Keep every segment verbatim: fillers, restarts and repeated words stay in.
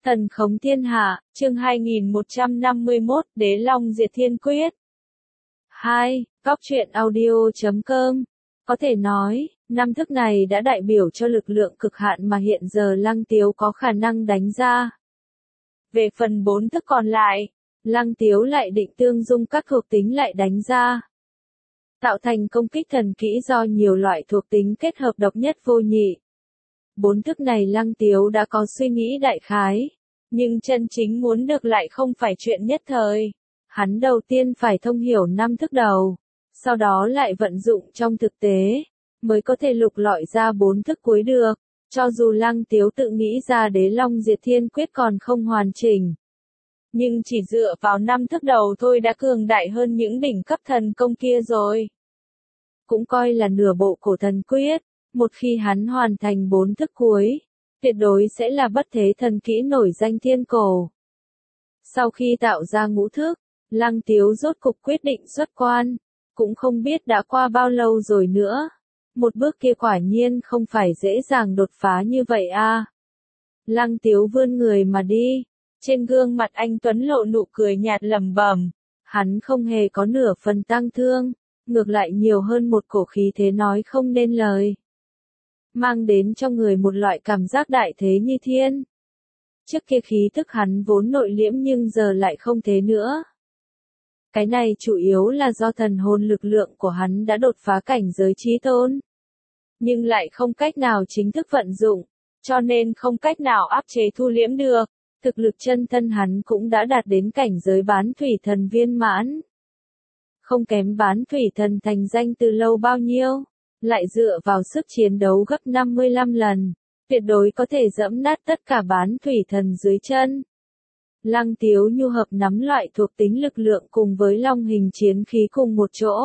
Thần khống thiên hạ, chương hai nghìn một trăm năm mươi mốt, Đế Long Diệt Thiên Quyết. hai. Góc truyện audio chấm com. Có thể nói, năm thức này đã đại biểu cho lực lượng cực hạn mà hiện giờ Lăng Tiếu có khả năng đánh ra. Về phần bốn thức còn lại, Lăng Tiếu lại định tương dung các thuộc tính lại đánh ra, tạo thành công kích thần kỹ do nhiều loại thuộc tính kết hợp độc nhất vô nhị. Bốn thức này Lăng Tiếu đã có suy nghĩ đại khái, nhưng chân chính muốn được lại không phải chuyện nhất thời. Hắn đầu tiên phải thông hiểu năm thức đầu, sau đó lại vận dụng trong thực tế, mới có thể lục lọi ra bốn thức cuối được. Cho dù Lăng Tiếu tự nghĩ ra Đế Long Diệt Thiên Quyết còn không hoàn chỉnh, nhưng chỉ dựa vào năm thức đầu thôi đã cường đại hơn những đỉnh cấp thần công kia rồi. Cũng coi là nửa bộ cổ thần quyết. Một khi hắn hoàn thành bốn thức cuối, tuyệt đối sẽ là bất thế thần kỹ nổi danh thiên cổ. Sau khi tạo ra ngũ thức, Lăng Tiếu rốt cục quyết định xuất quan, cũng không biết đã qua bao lâu rồi nữa. Một bước kia quả nhiên không phải dễ dàng đột phá như vậy a. À. Lăng Tiếu vươn người mà đi, trên gương mặt anh tuấn lộ nụ cười nhạt lẩm bẩm, hắn không hề có nửa phần tăng thương, ngược lại nhiều hơn một cổ khí thế nói không nên lời, mang đến cho người một loại cảm giác đại thế như thiên. Trước kia khí thức hắn vốn nội liễm nhưng giờ lại không thế nữa. Cái này chủ yếu là do thần hồn lực lượng của hắn đã đột phá cảnh giới chí tôn, nhưng lại không cách nào chính thức vận dụng, cho nên không cách nào áp chế thu liễm được. Thực lực chân thân hắn cũng đã đạt đến cảnh giới bán thủy thần viên mãn, không kém bán thủy thần thành danh từ lâu bao nhiêu. Lại dựa vào sức chiến đấu gấp năm mươi lăm lần, tuyệt đối có thể dẫm nát tất cả bán thủy thần dưới chân. Lăng Tiếu nhu hợp nắm loại thuộc tính lực lượng cùng với long hình chiến khí cùng một chỗ,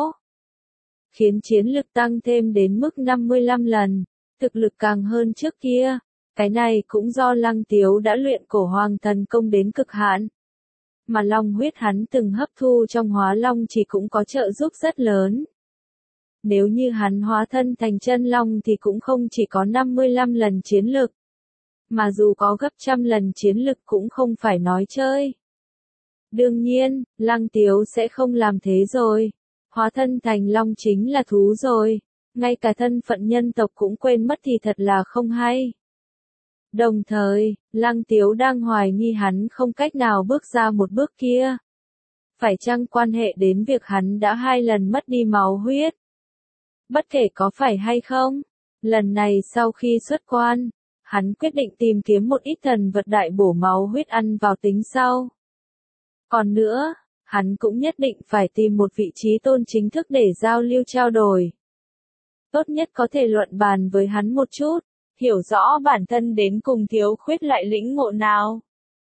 khiến chiến lực tăng thêm đến mức năm mươi lăm lần, thực lực càng hơn trước kia. Cái này cũng do Lăng Tiếu đã luyện cổ hoàng thần công đến cực hạn, mà long huyết hắn từng hấp thu trong hóa long chỉ cũng có trợ giúp rất lớn. Nếu như hắn hóa thân thành chân long thì cũng không chỉ có năm mươi lăm lần chiến lực, mà dù có gấp trăm lần chiến lực cũng không phải nói chơi. Đương nhiên, Lăng Tiếu sẽ không làm thế rồi. Hóa thân thành long chính là thú rồi, ngay cả thân phận nhân tộc cũng quên mất thì thật là không hay. Đồng thời, Lăng Tiếu đang hoài nghi hắn không cách nào bước ra một bước kia. Phải chăng quan hệ đến việc hắn đã hai lần mất đi máu huyết? Bất kể có phải hay không, lần này sau khi xuất quan, hắn quyết định tìm kiếm một ít thần vật đại bổ máu huyết ăn vào tính sau. Còn nữa, hắn cũng nhất định phải tìm một vị trí tôn chính thức để giao lưu trao đổi. Tốt nhất có thể luận bàn với hắn một chút, hiểu rõ bản thân đến cùng thiếu khuyết lại lĩnh ngộ nào,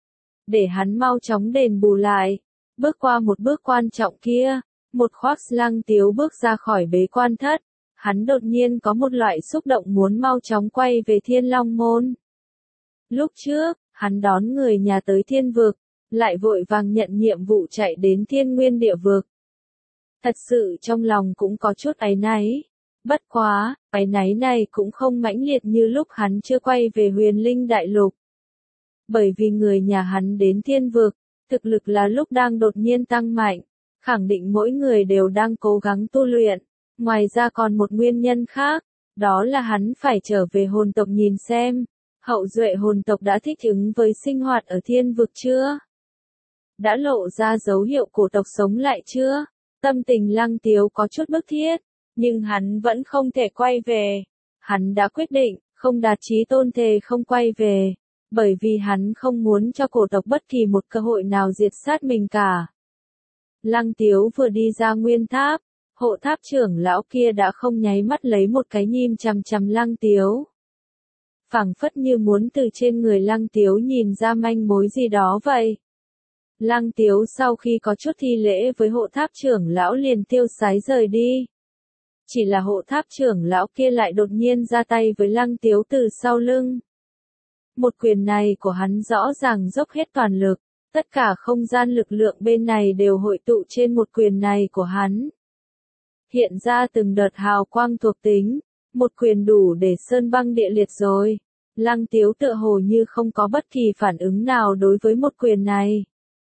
để hắn mau chóng đền bù lại. Bước qua một bước quan trọng kia, một khoác Lăng Tiếu bước ra khỏi bế quan thất, hắn đột nhiên có một loại xúc động muốn mau chóng quay về Thiên Long Môn. Lúc trước, hắn đón người nhà tới Thiên Vực, lại vội vàng nhận nhiệm vụ chạy đến Thiên Nguyên Địa Vực. Thật sự trong lòng cũng có chút áy náy. Bất quá, áy náy này cũng không mãnh liệt như lúc hắn chưa quay về Huyền Linh Đại Lục. Bởi vì người nhà hắn đến Thiên Vực, thực lực là lúc đang đột nhiên tăng mạnh, khẳng định mỗi người đều đang cố gắng tu luyện. Ngoài ra còn một nguyên nhân khác, đó là hắn phải trở về hồn tộc nhìn xem, hậu duệ hồn tộc đã thích ứng với sinh hoạt ở Thiên Vực chưa? Đã lộ ra dấu hiệu cổ tộc sống lại chưa? Tâm tình Lăng Tiếu có chút bức thiết, nhưng hắn vẫn không thể quay về. Hắn đã quyết định, không đạt chí tôn thề không quay về, bởi vì hắn không muốn cho cổ tộc bất kỳ một cơ hội nào diệt sát mình cả. Lăng Tiếu vừa đi ra nguyên tháp, hộ tháp trưởng lão kia đã không nháy mắt lấy một cái nhim chằm chằm Lăng Tiếu. Phảng phất như muốn từ trên người Lăng Tiếu nhìn ra manh mối gì đó vậy. Lăng Tiếu sau khi có chút thi lễ với hộ tháp trưởng lão liền tiêu sái rời đi. Chỉ là hộ tháp trưởng lão kia lại đột nhiên ra tay với Lăng Tiếu từ sau lưng. Một quyền này của hắn rõ ràng dốc hết toàn lực, tất cả không gian lực lượng bên này đều hội tụ trên một quyền này của hắn. Hiện ra từng đợt hào quang thuộc tính, một quyền đủ để sơn băng địa liệt rồi. Lăng Tiếu tựa hồ như không có bất kỳ phản ứng nào đối với một quyền này.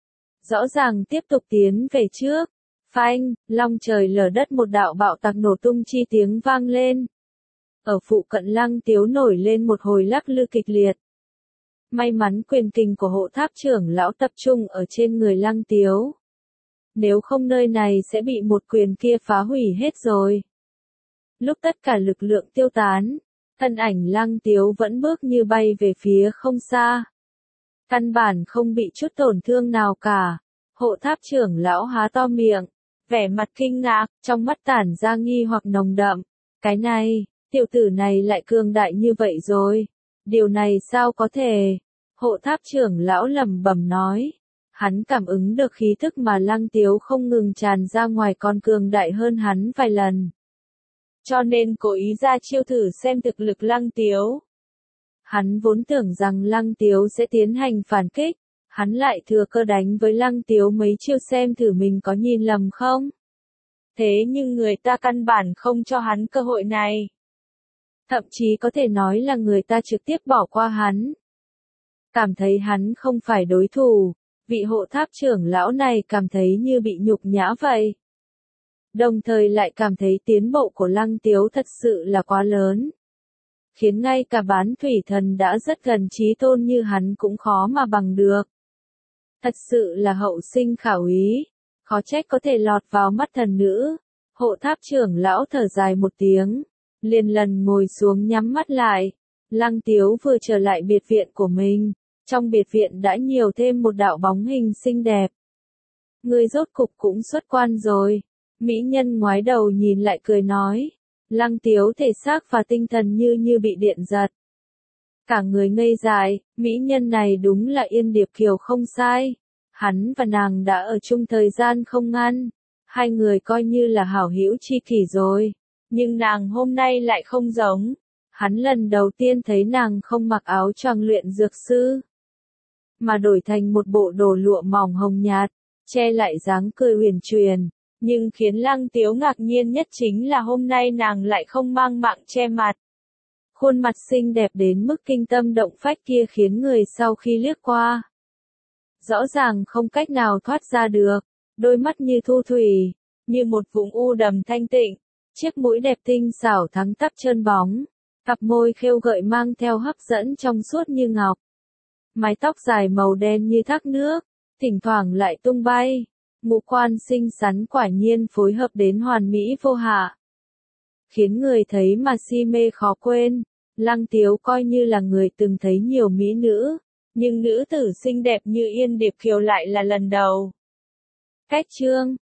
Rõ ràng tiếp tục tiến về trước. Phanh, long trời lở đất, một đạo bạo tạc nổ tung chi tiếng vang lên. Ở phụ cận Lăng Tiếu nổi lên một hồi lắc lư kịch liệt. May mắn quyền kình của hộ tháp trưởng lão tập trung ở trên người Lăng Tiếu. Nếu không nơi này sẽ bị một quyền kia phá hủy hết rồi. Lúc tất cả lực lượng tiêu tán, thân ảnh Lăng Tiếu vẫn bước như bay về phía không xa. Căn bản không bị chút tổn thương nào cả. Hộ tháp trưởng lão há to miệng, vẻ mặt kinh ngạc, trong mắt tản ra nghi hoặc nồng đậm. Cái này, tiểu tử này lại cường đại như vậy rồi. Điều này sao có thể? Hộ tháp trưởng lão lẩm bẩm nói. Hắn cảm ứng được khí thức mà Lăng Tiếu không ngừng tràn ra ngoài, còn cường đại hơn hắn vài lần. Cho nên cố ý ra chiêu thử xem thực lực Lăng Tiếu. Hắn vốn tưởng rằng Lăng Tiếu sẽ tiến hành phản kích. Hắn lại thừa cơ đánh với Lăng Tiếu mấy chiêu xem thử mình có nhìn lầm không. Thế nhưng người ta căn bản không cho hắn cơ hội này. Thậm chí có thể nói là người ta trực tiếp bỏ qua hắn. Cảm thấy hắn không phải đối thủ, vị hộ tháp trưởng lão này cảm thấy như bị nhục nhã vậy. Đồng thời lại cảm thấy tiến bộ của Lăng Tiếu thật sự là quá lớn. Khiến ngay cả bán thủy thần đã rất gần chí tôn như hắn cũng khó mà bằng được. Thật sự là hậu sinh khảo ý, khó trách có thể lọt vào mắt thần nữ. Hộ tháp trưởng lão thở dài một tiếng, liền lần ngồi xuống nhắm mắt lại. Lăng Tiếu vừa trở lại biệt viện của mình, trong biệt viện đã nhiều thêm một đạo bóng hình xinh đẹp. Người rốt cục cũng xuất quan rồi. Mỹ nhân ngoái đầu nhìn lại cười nói. Lăng Tiếu thể xác và tinh thần như như bị điện giật. Cả người ngây dại, mỹ nhân này đúng là Yên Điệp Kiều không sai. Hắn và nàng đã ở chung thời gian không ngắn. Hai người coi như là hảo hữu tri kỷ rồi. Nhưng nàng hôm nay lại không giống. Hắn lần đầu tiên thấy nàng không mặc áo choàng luyện dược sư, mà đổi thành một bộ đồ lụa mỏng hồng nhạt, che lại dáng cười huyền truyền. Nhưng khiến Lăng Tiếu ngạc nhiên nhất chính là hôm nay nàng lại không mang mạng che mặt. Khuôn mặt xinh đẹp đến mức kinh tâm động phách kia khiến người sau khi liếc qua, rõ ràng không cách nào thoát ra được. Đôi mắt như thu thủy, như một vùng u đầm thanh tịnh, chiếc mũi đẹp tinh xảo thắng tắp trơn bóng, cặp môi khêu gợi mang theo hấp dẫn trong suốt như ngọc. Mái tóc dài màu đen như thác nước, thỉnh thoảng lại tung bay. Ngũ quan xinh xắn quả nhiên phối hợp đến hoàn mỹ vô hạ, khiến người thấy mà si mê khó quên. Lăng Tiếu coi như là người từng thấy nhiều mỹ nữ, nhưng nữ tử xinh đẹp như Yên Điệp Kiều lại là lần đầu. Cách chương